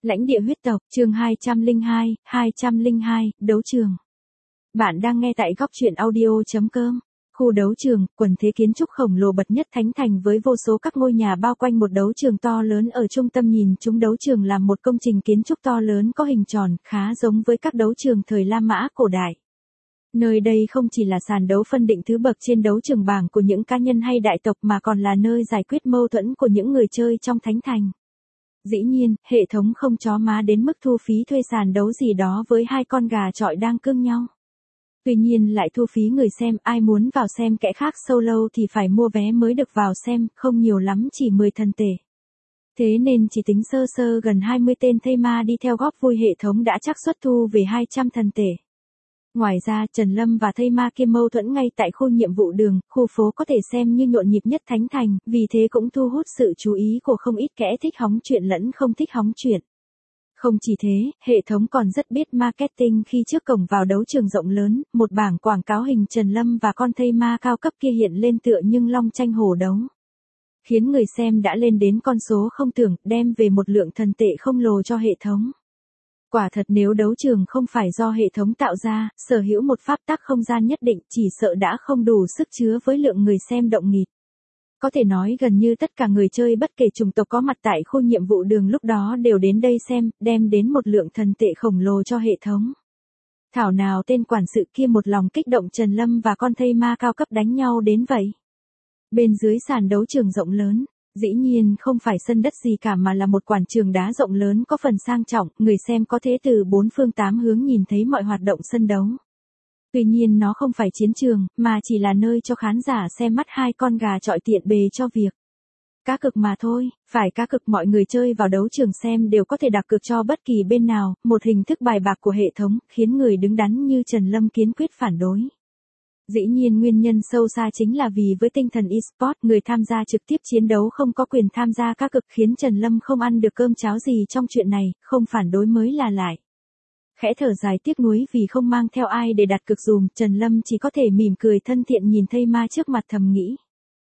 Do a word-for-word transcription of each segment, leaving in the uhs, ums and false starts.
Lãnh địa huyết tộc, chương hai trăm lẻ hai, hai trăm lẻ hai, đấu trường. Bạn đang nghe tại góc truyện audio chấm com. Khu đấu trường, quần thế kiến trúc khổng lồ bậc nhất Thánh Thành với vô số các ngôi nhà bao quanh một đấu trường to lớn ở trung tâm. Nhìn chúng, đấu trường là một công trình kiến trúc to lớn có hình tròn, khá giống với các đấu trường thời La Mã cổ đại. Nơi đây không chỉ là sàn đấu phân định thứ bậc trên đấu trường bảng của những cá nhân hay đại tộc mà còn là nơi giải quyết mâu thuẫn của những người chơi trong Thánh Thành. Dĩ nhiên, hệ thống không chó má đến mức thu phí thuê sàn đấu gì đó với hai con gà chọi đang cương nhau. Tuy nhiên lại thu phí người xem, ai muốn vào xem kẻ khác solo thì phải mua vé mới được vào xem, không nhiều lắm chỉ mười thần tệ. Thế nên chỉ tính sơ sơ gần hai mươi tên thây ma đi theo góp vui, hệ thống đã chắc suất thu về hai trăm thần tệ. Ngoài ra, Trần Lâm và thây ma kia mâu thuẫn ngay tại khu nhiệm vụ đường, khu phố có thể xem như nhộn nhịp nhất Thánh Thành, vì thế cũng thu hút sự chú ý của không ít kẻ thích hóng chuyện lẫn không thích hóng chuyện. Không chỉ thế, hệ thống còn rất biết marketing khi trước cổng vào đấu trường rộng lớn, một bảng quảng cáo hình Trần Lâm và con thây ma cao cấp kia hiện lên tựa nhưng long tranh hổ đấu. Khiến người xem đã lên đến con số không tưởng, đem về một lượng thần tệ không lồ cho hệ thống. Quả thật nếu đấu trường không phải do hệ thống tạo ra, sở hữu một pháp tắc không gian nhất định, chỉ sợ đã không đủ sức chứa với lượng người xem động nghịt. Có thể nói gần như tất cả người chơi bất kể chủng tộc có mặt tại khu nhiệm vụ đường lúc đó đều đến đây xem, đem đến một lượng thần tệ khổng lồ cho hệ thống. Thảo nào tên quản sự kia một lòng kích động Trần Lâm và con thây ma cao cấp đánh nhau đến vậy. Bên dưới sàn đấu trường rộng lớn, dĩ nhiên không phải sân đất gì cả mà là một quảng trường đá rộng lớn có phần sang trọng, người xem có thể từ bốn phương tám hướng nhìn thấy mọi hoạt động sân đấu. Tuy nhiên nó không phải chiến trường, mà chỉ là nơi cho khán giả xem mắt hai con gà chọi tiện bề cho việc cá cược mà thôi. Phải cá cược, mọi người chơi vào đấu trường xem đều có thể đặt cược cho bất kỳ bên nào, một hình thức bài bạc của hệ thống, khiến người đứng đắn như Trần Lâm kiên quyết phản đối. Dĩ nhiên nguyên nhân sâu xa chính là vì với tinh thần e-sport, người tham gia trực tiếp chiến đấu không có quyền tham gia cá cược, khiến Trần Lâm không ăn được cơm cháo gì trong chuyện này, không phản đối mới là lại. Khẽ thở dài tiếc nuối vì không mang theo ai để đặt cược dùm, Trần Lâm chỉ có thể mỉm cười thân thiện nhìn thây ma trước mặt thầm nghĩ.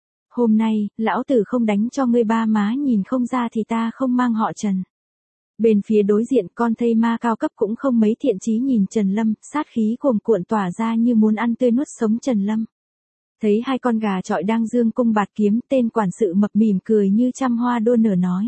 Hôm nay, lão tử không đánh cho ngươi ba má nhìn không ra thì ta không mang họ Trần. Bên phía đối diện, con thây ma cao cấp cũng không mấy thiện chí nhìn Trần Lâm, sát khí cuồn cuộn tỏa ra như muốn ăn tươi nuốt sống Trần Lâm. Thấy hai con gà chọi đang dương cung bạt kiếm, tên quản sự mập mỉm cười như trăm hoa đua nở nói.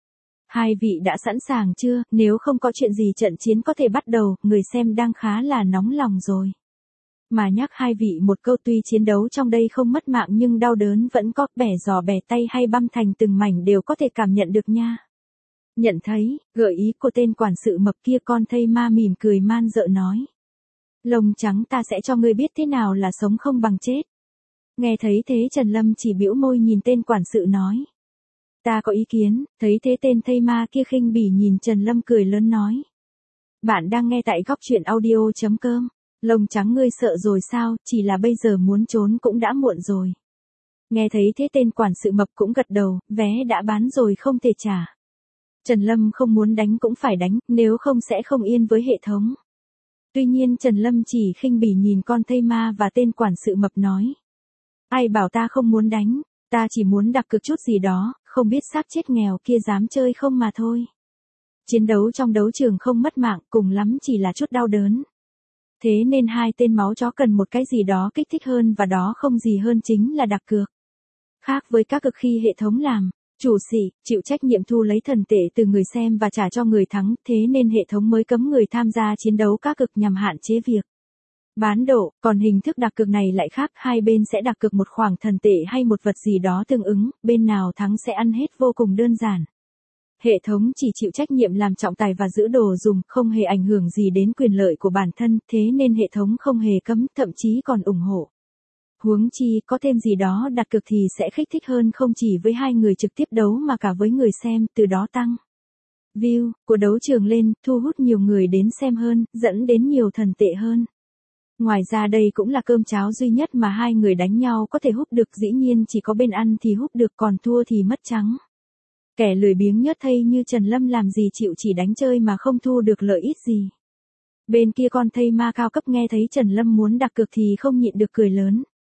Hai vị đã sẵn sàng chưa, nếu không có chuyện gì trận chiến có thể bắt đầu, người xem đang khá là nóng lòng rồi. Mà nhắc hai vị một câu, tuy chiến đấu trong đây không mất mạng nhưng đau đớn vẫn có, bẻ giò bẻ tay hay băm thành từng mảnh đều có thể cảm nhận được nha. Nhận thấy, gợi ý của tên quản sự mập kia, con thây ma mỉm cười man dợ nói. Lông trắng, ta sẽ cho ngươi biết thế nào là sống không bằng chết. Nghe thấy thế Trần Lâm chỉ bĩu môi nhìn tên quản sự nói. Ta có ý kiến. Thấy thế tên thây ma kia khinh bỉ nhìn Trần Lâm cười lớn nói. Bạn đang nghe tại góc truyện audio chấm com. Lông trắng, ngươi sợ rồi sao, chỉ là bây giờ muốn trốn cũng đã muộn rồi. Nghe thấy thế tên quản sự mập cũng gật đầu, vé đã bán rồi không thể trả. Trần Lâm không muốn đánh cũng phải đánh, nếu không sẽ không yên với hệ thống. Tuy nhiên Trần Lâm chỉ khinh bỉ nhìn con thây ma và tên quản sự mập nói. Ai bảo ta không muốn đánh, ta chỉ muốn đặt cược chút gì đó, không biết xác chết nghèo kia dám chơi không mà thôi. Chiến đấu trong đấu trường không mất mạng, cùng lắm chỉ là chút đau đớn. Thế nên hai tên máu chó cần một cái gì đó kích thích hơn, và đó không gì hơn chính là đặt cược. Khác với các cực khi hệ thống làm, chủ sĩ, chịu trách nhiệm thu lấy thần tệ từ người xem và trả cho người thắng, thế nên hệ thống mới cấm người tham gia chiến đấu các cực nhằm hạn chế việc bán độ, còn hình thức đặt cược này lại khác, hai bên sẽ đặt cược một khoản thần tệ hay một vật gì đó tương ứng, bên nào thắng sẽ ăn hết, vô cùng đơn giản. Hệ thống chỉ chịu trách nhiệm làm trọng tài và giữ đồ dùng, không hề ảnh hưởng gì đến quyền lợi của bản thân, thế nên hệ thống không hề cấm, thậm chí còn ủng hộ. Huống chi, có thêm gì đó đặt cược thì sẽ kích thích hơn, không chỉ với hai người trực tiếp đấu mà cả với người xem, từ đó tăng view của đấu trường lên, thu hút nhiều người đến xem hơn, dẫn đến nhiều thần tệ hơn. Ngoài ra đây cũng là cơm cháo duy nhất mà hai người đánh nhau có thể húp được, dĩ nhiên chỉ có bên ăn thì húp được, còn thua thì mất trắng. Kẻ lười biếng nhớt thây như Trần Lâm làm gì chịu chỉ đánh chơi mà không thu được lợi ích gì. Bên kia con thây ma cao cấp nghe thấy Trần Lâm muốn đặt cược thì không nhịn được cười lớn.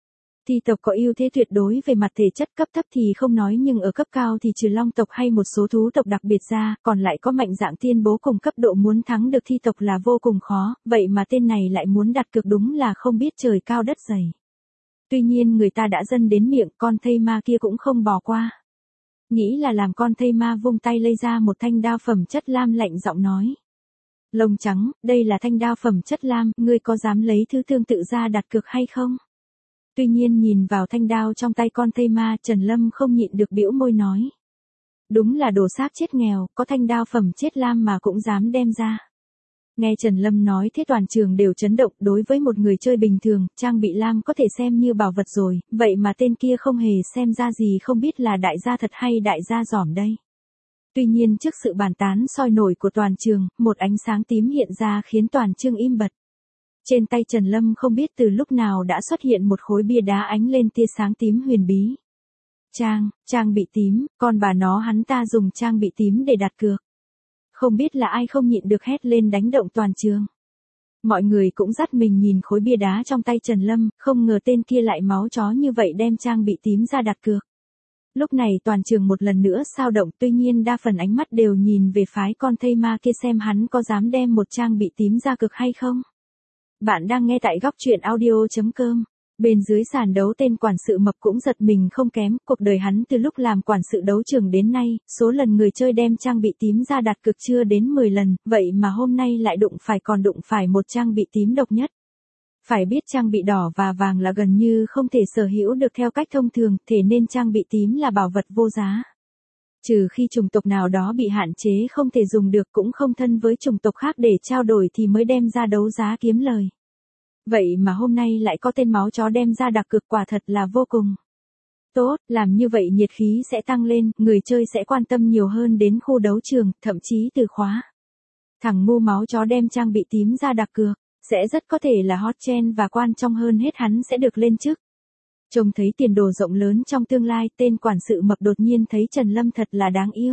Thi tộc có ưu thế tuyệt đối về mặt thể chất, cấp thấp thì không nói, nhưng ở cấp cao thì trừ long tộc hay một số thú tộc đặc biệt ra, còn lại có mạnh dạng tiên bố cùng cấp độ, muốn thắng được thi tộc là vô cùng khó, vậy mà tên này lại muốn đặt cược, đúng là không biết trời cao đất dày. Tuy nhiên người ta đã dâng đến miệng, con thây ma kia cũng không bỏ qua. Nghĩ là làm, con thây ma vung tay lấy ra một thanh đao phẩm chất lam, lạnh giọng nói. Lông trắng, đây là thanh đao phẩm chất lam, ngươi có dám lấy thứ tương tự ra đặt cược hay không? Tuy nhiên nhìn vào thanh đao trong tay con thây ma, Trần Lâm không nhịn được bĩu môi nói. Đúng là đồ xác chết nghèo, có thanh đao phẩm chất lam mà cũng dám đem ra. Nghe Trần Lâm nói thế toàn trường đều chấn động, đối với một người chơi bình thường, trang bị lam có thể xem như bảo vật rồi, vậy mà tên kia không hề xem ra gì, không biết là đại gia thật hay đại gia giỏm đây. Tuy nhiên trước sự bàn tán sôi nổi của toàn trường, một ánh sáng tím hiện ra khiến toàn trường im bặt. Trên tay Trần Lâm không biết từ lúc nào đã xuất hiện một khối bia đá ánh lên tia sáng tím huyền bí. Trang, trang bị tím, con bà nó, hắn ta dùng trang bị tím để đặt cược. Không biết là ai không nhịn được hét lên đánh động toàn trường. Mọi người cũng dắt mình nhìn khối bia đá trong tay Trần Lâm, không ngờ tên kia lại máu chó như vậy đem trang bị tím ra đặt cược. Lúc này toàn trường một lần nữa sao động, tuy nhiên đa phần ánh mắt đều nhìn về phái con thây ma kia xem hắn có dám đem một trang bị tím ra cược hay không. Bạn đang nghe tại góc truyện audio chấm com. Bên dưới sàn đấu tên quản sự mập cũng giật mình không kém, cuộc đời hắn từ lúc làm quản sự đấu trường đến nay, số lần người chơi đem trang bị tím ra đặt cược chưa đến mười lần, vậy mà hôm nay lại đụng phải còn đụng phải một trang bị tím độc nhất. Phải biết trang bị đỏ và vàng là gần như không thể sở hữu được theo cách thông thường, thế nên trang bị tím là bảo vật vô giá. Trừ khi chủng tộc nào đó bị hạn chế không thể dùng được, cũng không thân với chủng tộc khác để trao đổi thì mới đem ra đấu giá kiếm lời. Vậy mà hôm nay lại có tên máu chó đem ra đặt cược, quả thật là vô cùng tốt, làm như vậy nhiệt khí sẽ tăng lên, người chơi sẽ quan tâm nhiều hơn đến khu đấu trường, thậm chí từ khóa. Thằng ngu máu chó đem trang bị tím ra đặt cược, sẽ rất có thể là hot trend và quan trọng hơn hết hắn sẽ được lên chức. Trông thấy tiền đồ rộng lớn trong tương lai, tên quản sự mập đột nhiên thấy Trần Lâm thật là đáng yêu.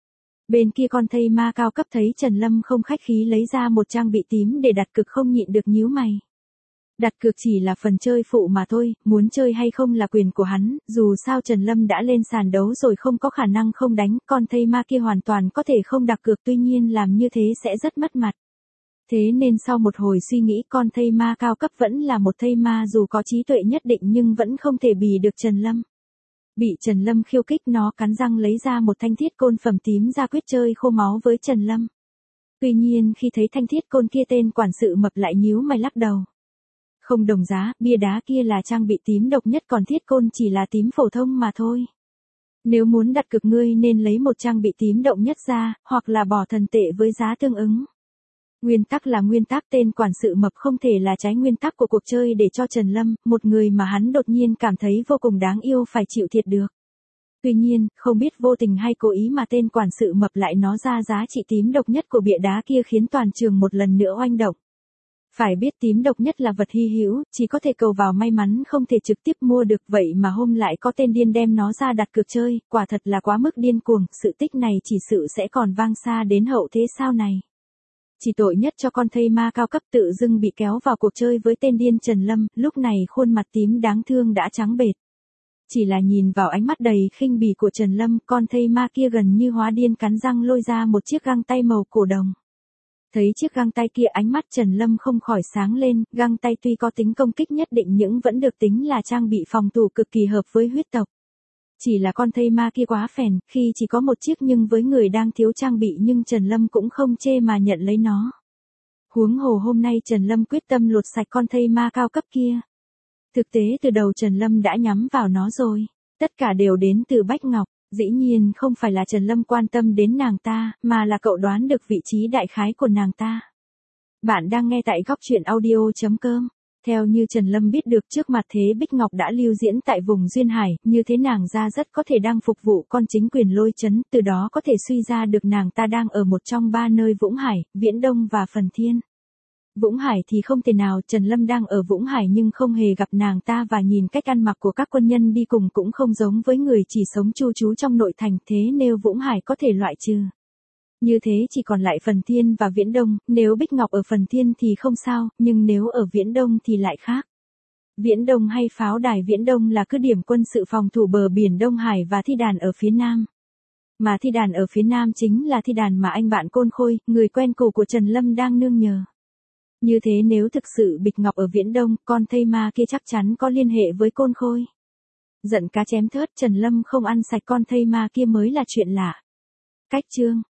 Bên kia con thây ma cao cấp thấy Trần Lâm không khách khí lấy ra một trang bị tím để đặt cược không nhịn được nhíu mày. Đặt cược chỉ là phần chơi phụ mà thôi, muốn chơi hay không là quyền của hắn, dù sao Trần Lâm đã lên sàn đấu rồi không có khả năng không đánh, con thây ma kia hoàn toàn có thể không đặt cược, tuy nhiên làm như thế sẽ rất mất mặt. Thế nên sau một hồi suy nghĩ, con thây ma cao cấp vẫn là một thây ma dù có trí tuệ nhất định nhưng vẫn không thể bì được Trần Lâm. Bị Trần Lâm khiêu khích, nó cắn răng lấy ra một thanh thiết côn phẩm tím ra quyết chơi khô máu với Trần Lâm. Tuy nhiên khi thấy thanh thiết côn kia, tên quản sự mập lại nhíu mày lắc đầu. Không đồng giá, bia đá kia là trang bị tím độc nhất, còn thiết côn chỉ là tím phổ thông mà thôi. Nếu muốn đặt cược ngươi nên lấy một trang bị tím độc nhất ra, hoặc là bỏ thần tệ với giá tương ứng. Nguyên tắc là nguyên tắc, tên quản sự mập không thể là trái nguyên tắc của cuộc chơi để cho Trần Lâm, một người mà hắn đột nhiên cảm thấy vô cùng đáng yêu, phải chịu thiệt được. Tuy nhiên, không biết vô tình hay cố ý mà tên quản sự mập lại nói ra giá trị tím độc nhất của bia đá kia khiến toàn trường một lần nữa oanh động. Phải biết tím độc nhất là vật hy hữu, chỉ có thể cầu vào may mắn không thể trực tiếp mua được, vậy mà hôm lại có tên điên đem nó ra đặt cược chơi, quả thật là quá mức điên cuồng, sự tích này chỉ sự sẽ còn vang xa đến hậu thế sau này. Chỉ tội nhất cho con thây ma cao cấp tự dưng bị kéo vào cuộc chơi với tên điên Trần Lâm, lúc này khuôn mặt tím đáng thương đã trắng bệch. Chỉ là nhìn vào ánh mắt đầy khinh bỉ của Trần Lâm, con thây ma kia gần như hóa điên, cắn răng lôi ra một chiếc găng tay màu cổ đồng. Thấy chiếc găng tay kia, ánh mắt Trần Lâm không khỏi sáng lên, găng tay tuy có tính công kích nhất định nhưng vẫn được tính là trang bị phòng thủ cực kỳ hợp với huyết tộc. Chỉ là con thây ma kia quá phèn, khi chỉ có một chiếc nhưng với người đang thiếu trang bị, nhưng Trần Lâm cũng không chê mà nhận lấy nó. Huống hồ hôm nay Trần Lâm quyết tâm lột sạch con thây ma cao cấp kia. Thực tế từ đầu Trần Lâm đã nhắm vào nó rồi. Tất cả đều đến từ Bách Ngọc. Dĩ nhiên không phải là Trần Lâm quan tâm đến nàng ta, mà là cậu đoán được vị trí đại khái của nàng ta. Bạn đang nghe tại góc truyện audio chấm com. Theo như Trần Lâm biết được, trước mặt thế Bích Ngọc đã lưu diễn tại vùng Duyên Hải, như thế nàng ra rất có thể đang phục vụ con chính quyền Lôi Trấn, từ đó có thể suy ra được nàng ta đang ở một trong ba nơi Vũng Hải, Viễn Đông và Phần Thiên. Vũng Hải thì không thể nào, Trần Lâm đang ở Vũng Hải nhưng không hề gặp nàng ta, và nhìn cách ăn mặc của các quân nhân đi cùng cũng không giống với người chỉ sống chu trú trong nội thành, thế nên Vũng Hải có thể loại trừ. Như thế chỉ còn lại Phần Thiên và Viễn Đông, nếu Bích Ngọc ở Phần Thiên thì không sao, nhưng nếu ở Viễn Đông thì lại khác. Viễn Đông hay pháo đài Viễn Đông là cứ điểm quân sự phòng thủ bờ biển Đông Hải và thi đàn ở phía Nam. Mà thi đàn ở phía Nam chính là thi đàn mà anh bạn Côn Khôi, người quen cũ của Trần Lâm đang nương nhờ. Như thế nếu thực sự Bịch Ngọc ở Viễn Đông, con thây ma kia chắc chắn có liên hệ với Côn Khôi. Giận cá chém thớt, Trần Lâm không ăn sạch con thây ma kia mới là chuyện lạ. Cách chương